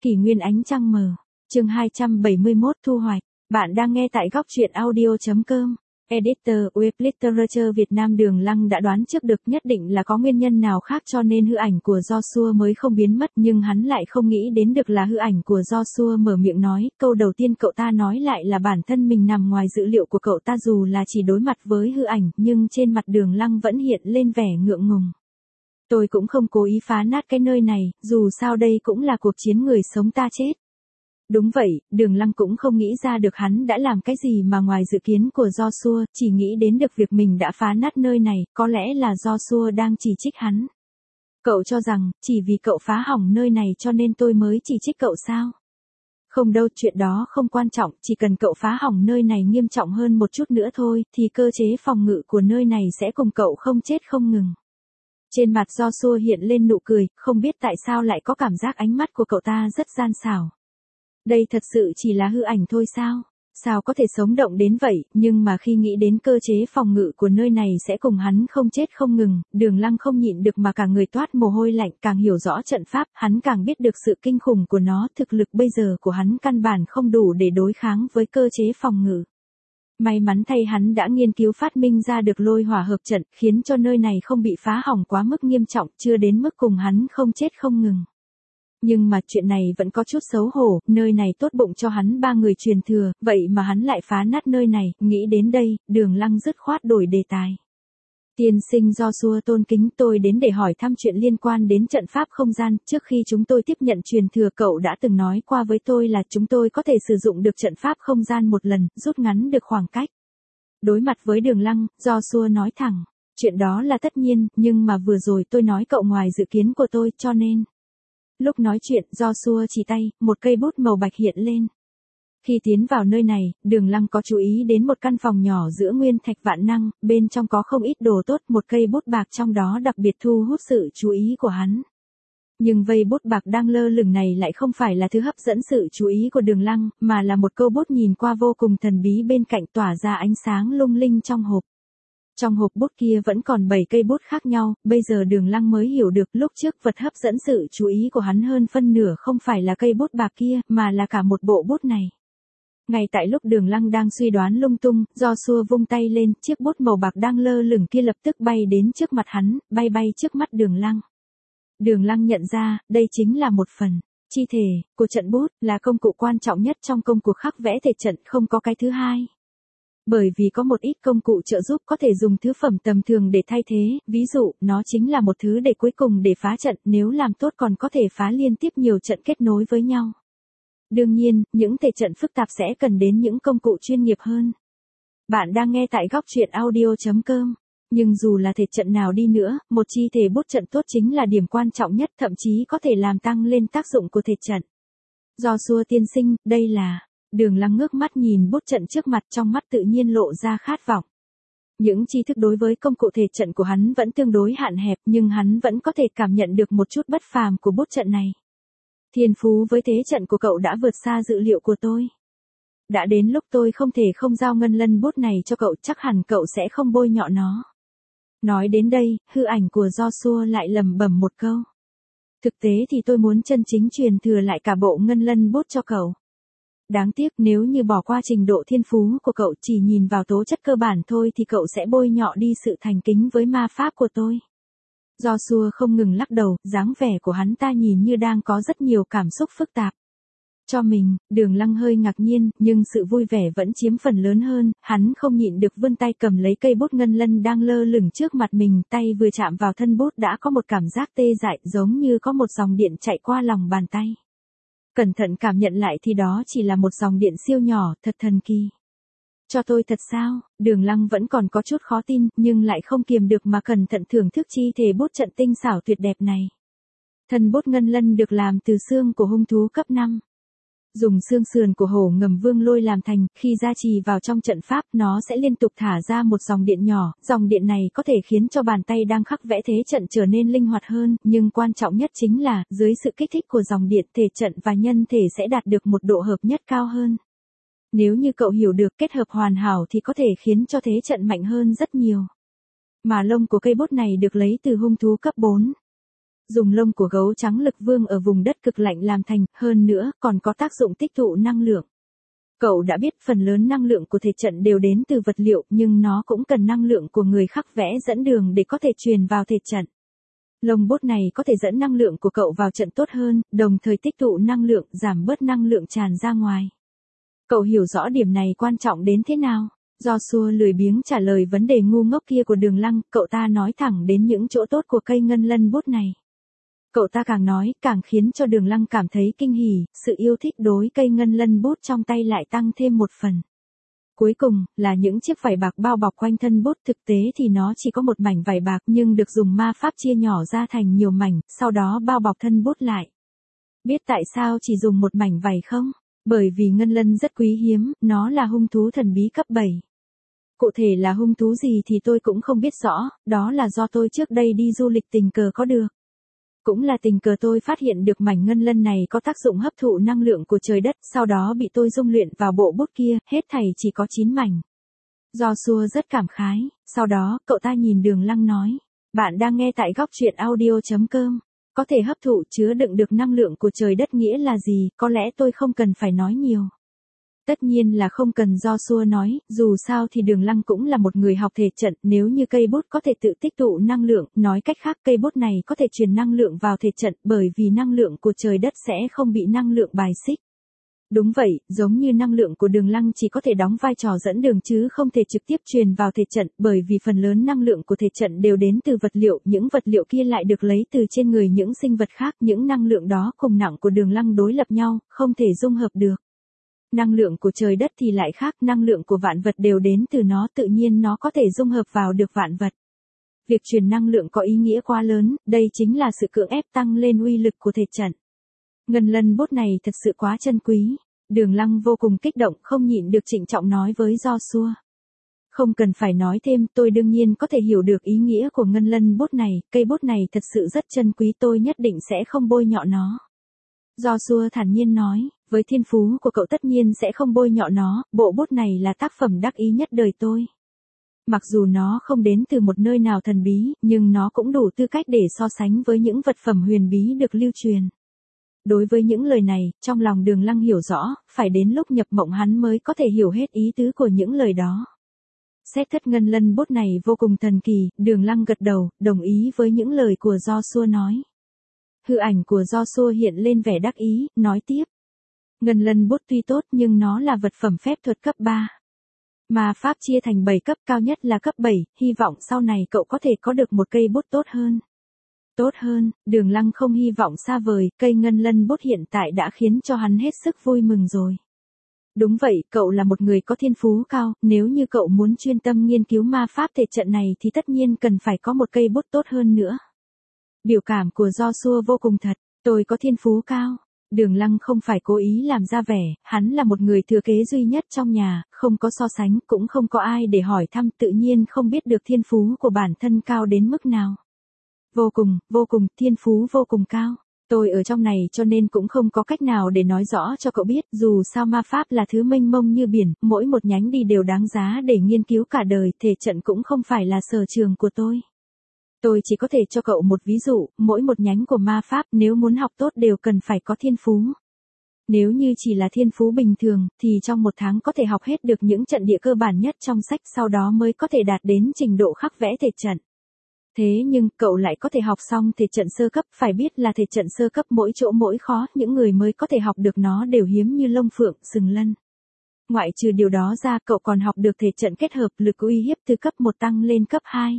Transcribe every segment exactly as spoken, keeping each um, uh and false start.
Kỷ nguyên ánh trăng mờ. Chương hai trăm bảy mươi mốt thu hoạch. Bạn đang nghe tại góc truyện audio chấm com. Editor Web Literature Việt Nam Đường Lăng đã đoán trước được nhất định là có nguyên nhân nào khác cho nên hư ảnh của Joshua mới không biến mất, nhưng hắn lại không nghĩ đến được là hư ảnh của Joshua mở miệng nói, câu đầu tiên cậu ta nói lại là bản thân mình nằm ngoài dữ liệu của cậu ta, dù là chỉ đối mặt với hư ảnh, nhưng trên mặt Đường Lăng vẫn hiện lên vẻ ngượng ngùng. Tôi cũng không cố ý phá nát cái nơi này, dù sao đây cũng là cuộc chiến người sống ta chết. Đúng vậy, Đường Lăng cũng không nghĩ ra được hắn đã làm cái gì mà ngoài dự kiến của Joshua, chỉ nghĩ đến được việc mình đã phá nát nơi này, có lẽ là Joshua đang chỉ trích hắn. Cậu cho rằng, chỉ vì cậu phá hỏng nơi này cho nên tôi mới chỉ trích cậu sao? Không đâu, chuyện đó không quan trọng, chỉ cần cậu phá hỏng nơi này nghiêm trọng hơn một chút nữa thôi, thì cơ chế phòng ngự của nơi này sẽ cùng cậu không chết không ngừng. Trên mặt Joshua hiện lên nụ cười, không biết tại sao lại có cảm giác ánh mắt của cậu ta rất gian xảo. Đây thật sự chỉ là hư ảnh thôi sao? Sao có thể sống động đến vậy, nhưng mà khi nghĩ đến cơ chế phòng ngự của nơi này sẽ cùng hắn không chết không ngừng, Đường Lăng không nhịn được mà cả người toát mồ hôi lạnh, càng hiểu rõ trận pháp, hắn càng biết được sự kinh khủng của nó, thực lực bây giờ của hắn căn bản không đủ để đối kháng với cơ chế phòng ngự. May mắn thay hắn đã nghiên cứu phát minh ra được lôi hỏa hợp trận, khiến cho nơi này không bị phá hỏng quá mức nghiêm trọng, chưa đến mức cùng hắn không chết không ngừng. Nhưng mà chuyện này vẫn có chút xấu hổ, nơi này tốt bụng cho hắn ba người truyền thừa, vậy mà hắn lại phá nát nơi này, nghĩ đến đây, Đường Lăng dứt khoát đổi đề tài. Tiên sinh Joshua tôn kính, tôi đến để hỏi thăm chuyện liên quan đến trận pháp không gian, trước khi chúng tôi tiếp nhận truyền thừa cậu đã từng nói qua với tôi là chúng tôi có thể sử dụng được trận pháp không gian một lần, rút ngắn được khoảng cách. Đối mặt với Đường Lăng, Joshua nói thẳng, chuyện đó là tất nhiên, nhưng mà vừa rồi tôi nói cậu ngoài dự kiến của tôi cho nên. Lúc nói chuyện, Joshua chỉ tay, một cây bút màu bạch hiện lên. Khi tiến vào nơi này, Đường Lăng có chú ý đến một căn phòng nhỏ giữa nguyên thạch vạn năng, bên trong có không ít đồ tốt, một cây bút bạc trong đó đặc biệt thu hút sự chú ý của hắn. Nhưng vây bút bạc đang lơ lửng này lại không phải là thứ hấp dẫn sự chú ý của Đường Lăng, mà là một câu bút nhìn qua vô cùng thần bí bên cạnh tỏa ra ánh sáng lung linh trong hộp. Trong hộp bút kia vẫn còn bảy cây bút khác nhau, bây giờ Đường Lăng mới hiểu được lúc trước vật hấp dẫn sự chú ý của hắn hơn phân nửa không phải là cây bút bạc kia, mà là cả một bộ bút này. Ngay tại lúc Đường Lăng đang suy đoán lung tung, Joshua vung tay lên, chiếc bút màu bạc đang lơ lửng kia lập tức bay đến trước mặt hắn, bay bay trước mắt Đường Lăng. Đường Lăng nhận ra, đây chính là một phần chi thể của trận bút, là công cụ quan trọng nhất trong công cuộc khắc vẽ thể trận, không có cái thứ hai. Bởi vì có một ít công cụ trợ giúp có thể dùng thứ phẩm tầm thường để thay thế, ví dụ, nó chính là một thứ để cuối cùng để phá trận, nếu làm tốt còn có thể phá liên tiếp nhiều trận kết nối với nhau. Đương nhiên, những thể trận phức tạp sẽ cần đến những công cụ chuyên nghiệp hơn. Bạn đang nghe tại góc truyện audio chấm com. Nhưng dù là thể trận nào đi nữa, một chi thể bút trận tốt chính là điểm quan trọng nhất, thậm chí có thể làm tăng lên tác dụng của thể trận. Joshua tiên sinh, đây là... Đường Lăng ngước mắt nhìn bút trận trước mặt, trong mắt tự nhiên lộ ra khát vọng. Những tri thức đối với công cụ thể trận của hắn vẫn tương đối hạn hẹp, nhưng hắn vẫn có thể cảm nhận được một chút bất phàm của bút trận này. Thiên phú với thế trận của cậu đã vượt xa dự liệu của tôi. Đã đến lúc tôi không thể không giao ngân lân bút này cho cậu, chắc hẳn cậu sẽ không bôi nhọ nó. Nói đến đây, hư ảnh của Joshua lại lẩm bẩm một câu. Thực tế thì tôi muốn chân chính truyền thừa lại cả bộ ngân lân bút cho cậu. Đáng tiếc nếu như bỏ qua trình độ thiên phú của cậu, chỉ nhìn vào tố chất cơ bản thôi thì cậu sẽ bôi nhọ đi sự thành kính với ma pháp của tôi. Joshua không ngừng lắc đầu, dáng vẻ của hắn ta nhìn như đang có rất nhiều cảm xúc phức tạp. Cho mình, Đường Lăng hơi ngạc nhiên, nhưng sự vui vẻ vẫn chiếm phần lớn hơn, hắn không nhịn được vươn tay cầm lấy cây bút ngân lân đang lơ lửng trước mặt mình, tay vừa chạm vào thân bút đã có một cảm giác tê dại, giống như có một dòng điện chạy qua lòng bàn tay. Cẩn thận cảm nhận lại thì đó chỉ là một dòng điện siêu nhỏ, thật thần kỳ. Cho tôi thật sao? Đường Lăng vẫn còn có chút khó tin, nhưng lại không kiềm được mà cẩn thận thưởng thức chi thể bút trận tinh xảo tuyệt đẹp này. Thân bút ngân lân được làm từ xương của hung thú cấp năm. Dùng xương sườn của hổ ngầm vương lôi làm thành, khi gia trì vào trong trận pháp, nó sẽ liên tục thả ra một dòng điện nhỏ, dòng điện này có thể khiến cho bàn tay đang khắc vẽ thế trận trở nên linh hoạt hơn, nhưng quan trọng nhất chính là, dưới sự kích thích của dòng điện, thể trận và nhân thể sẽ đạt được một độ hợp nhất cao hơn. Nếu như cậu hiểu được kết hợp hoàn hảo thì có thể khiến cho thế trận mạnh hơn rất nhiều. Mà lông của cây bút này được lấy từ hung thú cấp bốn. Dùng lông của gấu trắng lực vương ở vùng đất cực lạnh làm thành, hơn nữa còn có tác dụng tích tụ năng lượng. Cậu đã biết phần lớn năng lượng của thể trận đều đến từ vật liệu, nhưng nó cũng cần năng lượng của người khắc vẽ dẫn đường để có thể truyền vào thể trận. Lông bút này có thể dẫn năng lượng của cậu vào trận tốt hơn, đồng thời tích tụ năng lượng, giảm bớt năng lượng tràn ra ngoài. Cậu hiểu rõ điểm này quan trọng đến thế nào? Joshua lười biếng trả lời vấn đề ngu ngốc kia của Đường Lăng, cậu ta nói thẳng đến những chỗ tốt của cây ngân lân bút này. Cậu ta càng nói, càng khiến cho Đường Lăng cảm thấy kinh hỉ, sự yêu thích đối cây ngân lân bút trong tay lại tăng thêm một phần. Cuối cùng, là những chiếc vải bạc bao bọc quanh thân bút, thực tế thì nó chỉ có một mảnh vải bạc nhưng được dùng ma pháp chia nhỏ ra thành nhiều mảnh, sau đó bao bọc thân bút lại. Biết tại sao chỉ dùng một mảnh vải không? Bởi vì ngân lân rất quý hiếm, nó là hung thú thần bí cấp bảy. Cụ thể là hung thú gì thì tôi cũng không biết rõ, đó là do tôi trước đây đi du lịch tình cờ có được. Cũng là tình cờ tôi phát hiện được mảnh ngân lân này có tác dụng hấp thụ năng lượng của trời đất, sau đó bị tôi dung luyện vào bộ bút kia, hết thảy chỉ có chín mảnh. Joshua rất cảm khái, sau đó, cậu ta nhìn Đường Lăng nói, bạn đang nghe tại góc truyện audio chấm com. Có thể hấp thụ chứa đựng được năng lượng của trời đất nghĩa là gì, có lẽ tôi không cần phải nói nhiều. Tất nhiên là không cần Joshua nói, dù sao thì Đường Lăng cũng là một người học thể trận, nếu như cây bút có thể tự tích tụ năng lượng, nói cách khác cây bút này có thể truyền năng lượng vào thể trận, bởi vì năng lượng của trời đất sẽ không bị năng lượng bài xích. Đúng vậy, giống như năng lượng của Đường Lăng chỉ có thể đóng vai trò dẫn đường chứ không thể trực tiếp truyền vào thể trận, bởi vì phần lớn năng lượng của thể trận đều đến từ vật liệu, những vật liệu kia lại được lấy từ trên người những sinh vật khác, những năng lượng đó cùng nặng của Đường Lăng đối lập nhau, không thể dung hợp được. Năng lượng của trời đất thì lại khác, năng lượng của vạn vật đều đến từ nó, tự nhiên nó có thể dung hợp vào được vạn vật. Việc truyền năng lượng có ý nghĩa quá lớn, đây chính là sự cưỡng ép tăng lên uy lực của thể trận. Ngân lân bút này thật sự quá chân quý. Đường Lăng vô cùng kích động, không nhịn được trịnh trọng nói với Joshua. Không cần phải nói thêm, tôi đương nhiên có thể hiểu được ý nghĩa của ngân lân bút này, cây bút này thật sự rất chân quý, tôi nhất định sẽ không bôi nhọ nó. Joshua thản nhiên nói, với thiên phú của cậu tất nhiên sẽ không bôi nhọ nó, bộ bút này là tác phẩm đắc ý nhất đời tôi. Mặc dù nó không đến từ một nơi nào thần bí, nhưng nó cũng đủ tư cách để so sánh với những vật phẩm huyền bí được lưu truyền. Đối với những lời này, trong lòng Đường Lăng hiểu rõ, phải đến lúc nhập mộng hắn mới có thể hiểu hết ý tứ của những lời đó. Xét thất ngân lân bút này vô cùng thần kỳ, Đường Lăng gật đầu, đồng ý với những lời của Joshua nói. Hư ảnh của Joshua hiện lên vẻ đắc ý, nói tiếp. Ngân lân bút tuy tốt nhưng nó là vật phẩm phép thuật cấp ba. Mà pháp chia thành bảy cấp, cao nhất là cấp bảy, hy vọng sau này cậu có thể có được một cây bút tốt hơn. Tốt hơn, Đường Lăng không hy vọng xa vời, cây ngân lân bút hiện tại đã khiến cho hắn hết sức vui mừng rồi. Đúng vậy, cậu là một người có thiên phú cao, nếu như cậu muốn chuyên tâm nghiên cứu ma pháp thể trận này thì tất nhiên cần phải có một cây bút tốt hơn nữa. Biểu cảm của Joshua vô cùng thật, tôi có thiên phú cao. Đường Lăng không phải cố ý làm ra vẻ, hắn là một người thừa kế duy nhất trong nhà, không có so sánh, cũng không có ai để hỏi thăm, tự nhiên không biết được thiên phú của bản thân cao đến mức nào. Vô cùng, vô cùng, thiên phú vô cùng cao. Tôi ở trong này cho nên cũng không có cách nào để nói rõ cho cậu biết, dù sao ma pháp là thứ mênh mông như biển, mỗi một nhánh đi đều đáng giá để nghiên cứu cả đời, thể trận cũng không phải là sở trường của tôi. Tôi chỉ có thể cho cậu một ví dụ, mỗi một nhánh của ma pháp nếu muốn học tốt đều cần phải có thiên phú. Nếu như chỉ là thiên phú bình thường, thì trong một tháng có thể học hết được những trận địa cơ bản nhất trong sách, sau đó mới có thể đạt đến trình độ khắc vẽ thể trận. Thế nhưng, cậu lại có thể học xong thể trận sơ cấp, phải biết là thể trận sơ cấp mỗi chỗ mỗi khó, những người mới có thể học được nó đều hiếm như lông phượng, sừng lân. Ngoại trừ điều đó ra, cậu còn học được thể trận kết hợp lực uy hiếp từ cấp một tăng lên cấp hai.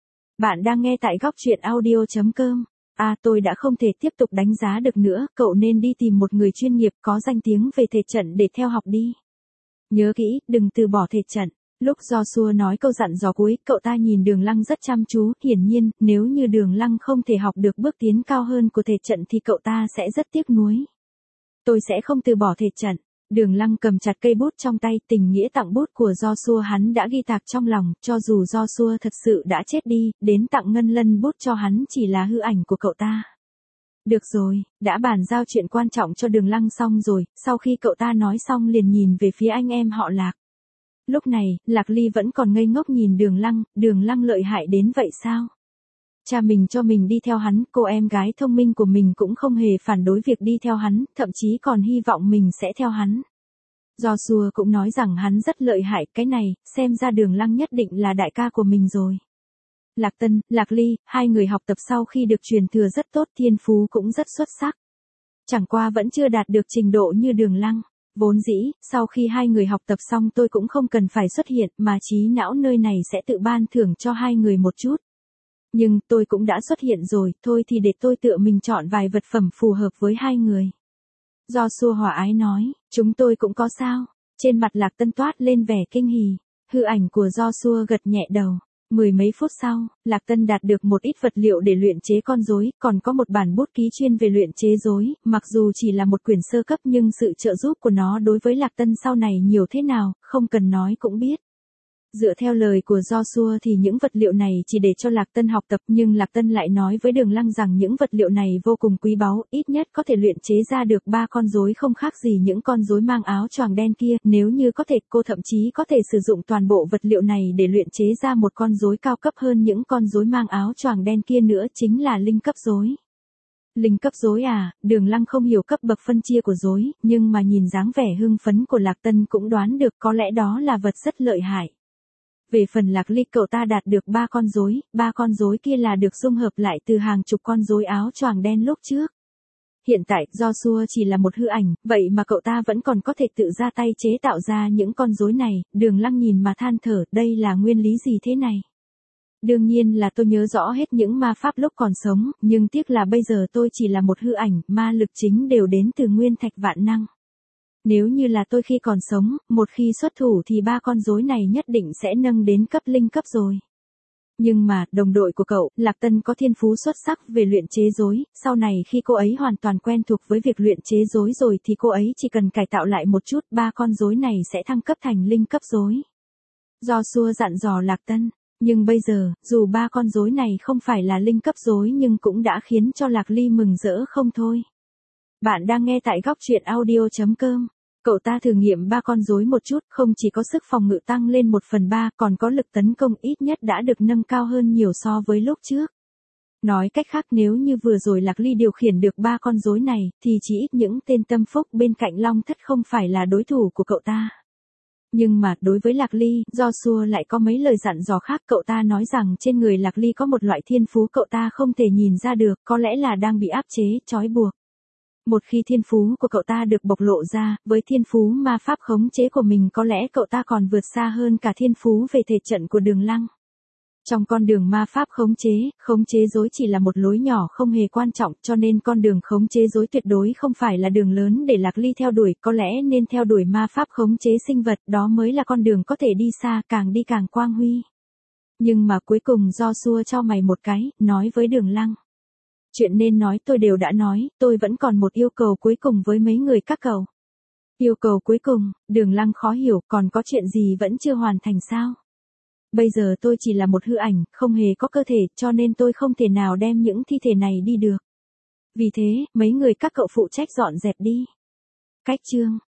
Bạn đang nghe tại góc truyện audio chấm com. À, tôi đã không thể tiếp tục đánh giá được nữa, cậu nên đi tìm một người chuyên nghiệp có danh tiếng về thể trận để theo học đi. Nhớ kỹ, đừng từ bỏ thể trận. Lúc Joshua nói câu dặn dò cuối, cậu ta nhìn Đường Lăng rất chăm chú, hiển nhiên, nếu như Đường Lăng không thể học được bước tiến cao hơn của thể trận thì cậu ta sẽ rất tiếc nuối. Tôi sẽ không từ bỏ thể trận. Đường Lăng cầm chặt cây bút trong tay, tình nghĩa tặng bút của Joshua hắn đã ghi tạc trong lòng, cho dù Joshua thật sự đã chết đi, đến tặng ngân lân bút cho hắn chỉ là hư ảnh của cậu ta. Được rồi, đã bàn giao chuyện quan trọng cho Đường Lăng xong rồi, sau khi cậu ta nói xong liền nhìn về phía anh em họ Lạc. Lúc này, Lạc Ly vẫn còn ngây ngốc nhìn Đường Lăng, Đường Lăng lợi hại đến vậy sao? Cha mình cho mình đi theo hắn, cô em gái thông minh của mình cũng không hề phản đối việc đi theo hắn, thậm chí còn hy vọng mình sẽ theo hắn. Joshua cũng nói rằng hắn rất lợi hại, cái này, xem ra Đường Lăng nhất định là đại ca của mình rồi. Lạc Tân, Lạc Ly, hai người học tập sau khi được truyền thừa rất tốt, thiên phú cũng rất xuất sắc. Chẳng qua vẫn chưa đạt được trình độ như Đường Lăng. Vốn dĩ, sau khi hai người học tập xong tôi cũng không cần phải xuất hiện mà trí não nơi này sẽ tự ban thưởng cho hai người một chút. Nhưng tôi cũng đã xuất hiện rồi, thôi thì để tôi tự mình chọn vài vật phẩm phù hợp với hai người. Joshua hòa ái nói, chúng tôi cũng có sao. Trên mặt Lạc Tân toát lên vẻ kinh hỉ. Hư ảnh của Joshua gật nhẹ đầu. Mười mấy phút sau, Lạc Tân đạt được một ít vật liệu để luyện chế con rối, còn có một bản bút ký chuyên về luyện chế rối, mặc dù chỉ là một quyển sơ cấp nhưng sự trợ giúp của nó đối với Lạc Tân sau này nhiều thế nào, không cần nói cũng biết. Dựa theo lời của Joshua thì những vật liệu này chỉ để cho Lạc Tân học tập, nhưng Lạc Tân lại nói với Đường Lăng rằng những vật liệu này vô cùng quý báu, ít nhất có thể luyện chế ra được ba con rối không khác gì những con rối mang áo choàng đen kia, nếu như có thể cô thậm chí có thể sử dụng toàn bộ vật liệu này để luyện chế ra một con rối cao cấp hơn những con rối mang áo choàng đen kia nữa, chính là linh cấp rối. Linh cấp rối à? Đường Lăng không hiểu cấp bậc phân chia của rối, nhưng mà nhìn dáng vẻ hưng phấn của Lạc Tân cũng đoán được có lẽ đó là vật rất lợi hại. Về phần Lạc Ly, cậu ta đạt được ba con rối, ba con rối kia là được dung hợp lại từ hàng chục con rối áo choàng đen lúc trước. Hiện tại, Joshua chỉ là một hư ảnh, vậy mà cậu ta vẫn còn có thể tự ra tay chế tạo ra những con rối này, Đường Lăng nhìn mà than thở, đây là nguyên lý gì thế này? Đương nhiên là tôi nhớ rõ hết những ma pháp lúc còn sống, nhưng tiếc là bây giờ tôi chỉ là một hư ảnh, ma lực chính đều đến từ nguyên thạch vạn năng. Nếu như là tôi khi còn sống, một khi xuất thủ thì ba con rối này nhất định sẽ nâng đến cấp linh cấp rồi. Nhưng mà, đồng đội của cậu, Lạc Tân có thiên phú xuất sắc về luyện chế rối, sau này khi cô ấy hoàn toàn quen thuộc với việc luyện chế rối rồi thì cô ấy chỉ cần cải tạo lại một chút, ba con rối này sẽ thăng cấp thành linh cấp rối. Joshua dặn dò Lạc Tân, nhưng bây giờ, dù ba con rối này không phải là linh cấp rối nhưng cũng đã khiến cho Lạc Ly mừng rỡ không thôi. Bạn đang nghe tại góc truyện audio chấm com. Cậu ta thử nghiệm ba con rối một chút, không chỉ có sức phòng ngự tăng lên một phần ba, còn có lực tấn công ít nhất đã được nâng cao hơn nhiều so với lúc trước. Nói cách khác, nếu như vừa rồi Lạc Ly điều khiển được ba con rối này, thì chỉ ít những tên tâm phúc bên cạnh Long Thất không phải là đối thủ của cậu ta. Nhưng mà, đối với Lạc Ly, Joshua lại có mấy lời dặn dò khác, cậu ta nói rằng trên người Lạc Ly có một loại thiên phú cậu ta không thể nhìn ra được, có lẽ là đang bị áp chế, trói buộc. Một khi thiên phú của cậu ta được bộc lộ ra, với thiên phú ma pháp khống chế của mình có lẽ cậu ta còn vượt xa hơn cả thiên phú về thể trận của Đường Lăng. Trong con đường ma pháp khống chế, khống chế rối chỉ là một lối nhỏ không hề quan trọng, cho nên con đường khống chế rối tuyệt đối không phải là đường lớn để Lạc Ly theo đuổi, có lẽ nên theo đuổi ma pháp khống chế sinh vật, đó mới là con đường có thể đi xa, càng đi càng quang huy. Nhưng mà cuối cùng Joshua cho mày một cái, nói với Đường Lăng. Chuyện nên nói tôi đều đã nói, tôi vẫn còn một yêu cầu cuối cùng với mấy người các cậu. Yêu cầu cuối cùng, Đường Lăng khó hiểu, còn có chuyện gì vẫn chưa hoàn thành sao? Bây giờ tôi chỉ là một hư ảnh, không hề có cơ thể, cho nên tôi không thể nào đem những thi thể này đi được. Vì thế, mấy người các cậu phụ trách dọn dẹp đi. Cách chương